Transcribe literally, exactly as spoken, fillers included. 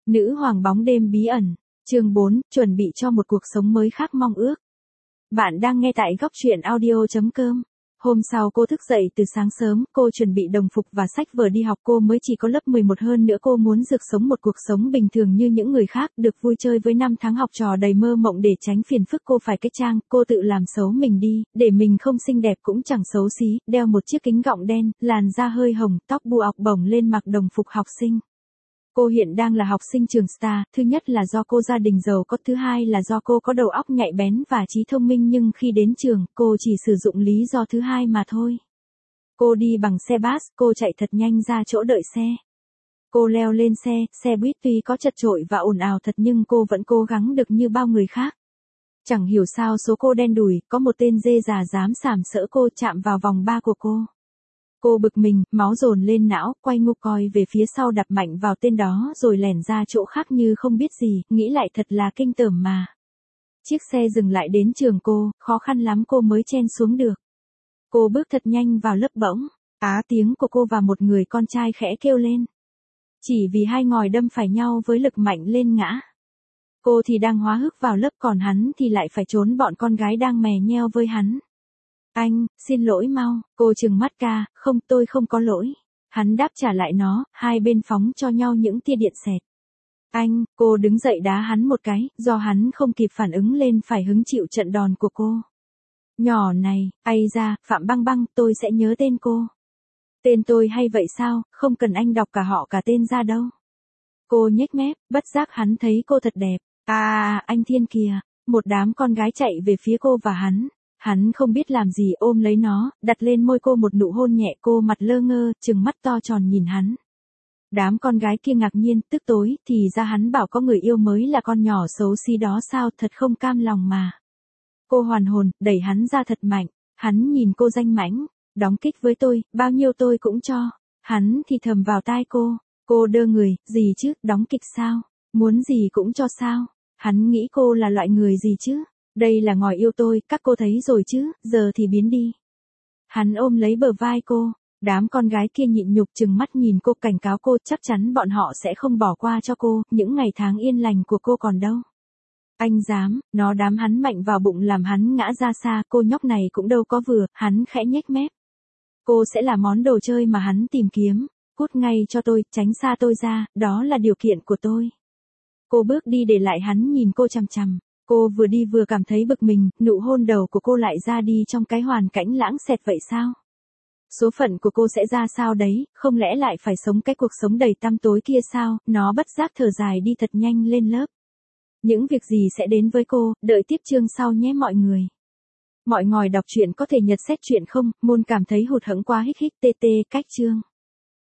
Nữ hoàng bóng đêm bí ẩn, chương bốn, chuẩn bị cho một cuộc sống mới khác mong ước. Bạn đang nghe tại góc truyện audio chấm com. Hôm sau cô thức dậy từ sáng sớm, cô chuẩn bị đồng phục và sách vở đi học. Cô mới chỉ có lớp mười một, hơn nữa cô muốn được sống một cuộc sống bình thường như những người khác, được vui chơi với năm tháng học trò đầy mơ mộng. Để tránh phiền phức cô phải cách trang, cô tự làm xấu mình đi, để mình không xinh đẹp cũng chẳng xấu xí, đeo một chiếc kính gọng đen, làn da hơi hồng, tóc bù ọc bổng lên, mặc đồng phục học sinh. Cô hiện đang là học sinh trường Star, thứ nhất là do cô gia đình giàu có, thứ hai là do cô có đầu óc nhạy bén và trí thông minh, nhưng khi đến trường, cô chỉ sử dụng lý do thứ hai mà thôi. Cô đi bằng xe bus, cô chạy thật nhanh ra chỗ đợi xe. Cô leo lên xe, xe buýt tuy có chật chội và ồn ào thật nhưng cô vẫn cố gắng được như bao người khác. Chẳng hiểu sao số cô đen đủi, có một tên dê già dám sàm sỡ cô, chạm vào vòng ba của cô. Cô bực mình, máu dồn lên não, quay ngu coi về phía sau, đập mạnh vào tên đó rồi lẻn ra chỗ khác như không biết gì, nghĩ lại thật là kinh tởm mà. Chiếc xe dừng lại đến trường cô, khó khăn lắm cô mới chen xuống được. Cô bước thật nhanh vào lớp, bỗng, á tiếng của cô và một người con trai khẽ kêu lên. Chỉ vì hai ngòi đâm phải nhau với lực mạnh lên ngã. Cô thì đang hóa hức vào lớp, còn hắn thì lại phải trốn bọn con gái đang mè nheo với hắn. Anh, xin lỗi mau, cô trừng mắt ca, không, tôi không có lỗi. Hắn đáp trả lại nó, hai bên phóng cho nhau những tia điện xẹt. Anh, cô đứng dậy đá hắn một cái, do hắn không kịp phản ứng lên phải hứng chịu trận đòn của cô. Nhỏ này, ây da, Phạm Băng Băng, tôi sẽ nhớ tên cô. Tên tôi hay vậy sao, không cần anh đọc cả họ cả tên ra đâu. Cô nhếch mép, bất giác hắn thấy cô thật đẹp. À, anh Thiên kìa, một đám con gái chạy về phía cô và hắn. Hắn không biết làm gì, ôm lấy nó, đặt lên môi cô một nụ hôn nhẹ. Cô mặt lơ ngơ, trừng mắt to tròn nhìn hắn. Đám con gái kia ngạc nhiên, tức tối, thì ra hắn bảo có người yêu mới là con nhỏ xấu xí đó sao, thật không cam lòng mà. Cô hoàn hồn, đẩy hắn ra thật mạnh. Hắn nhìn cô danh mãnh, đóng kịch với tôi, bao nhiêu tôi cũng cho. Hắn thì thầm vào tai cô, cô đơ người, gì chứ, đóng kịch sao, muốn gì cũng cho sao. Hắn nghĩ cô là loại người gì chứ. Đây là ngòi yêu tôi, các cô thấy rồi chứ, giờ thì biến đi. Hắn ôm lấy bờ vai cô, đám con gái kia nhịn nhục trừng mắt nhìn cô, cảnh cáo cô chắc chắn bọn họ sẽ không bỏ qua cho cô, những ngày tháng yên lành của cô còn đâu. Anh dám, nó đám hắn mạnh vào bụng làm hắn ngã ra xa, cô nhóc này cũng đâu có vừa, hắn khẽ nhếch mép. Cô sẽ là món đồ chơi mà hắn tìm kiếm, cút ngay cho tôi, tránh xa tôi ra, đó là điều kiện của tôi. Cô bước đi để lại hắn nhìn cô chằm chằm. Cô vừa đi vừa cảm thấy bực mình, nụ hôn đầu của cô lại ra đi trong cái hoàn cảnh lãng xẹt vậy sao? Số phận của cô sẽ ra sao đấy, không lẽ lại phải sống cái cuộc sống đầy tăm tối kia sao? Nó bất giác thở dài đi thật nhanh lên lớp. Những việc gì sẽ đến với cô, đợi tiếp chương sau nhé mọi người. Mọi ngòi đọc truyện có thể nhật xét truyện không, môn cảm thấy hụt hẫng quá hích hích tê tê cách chương.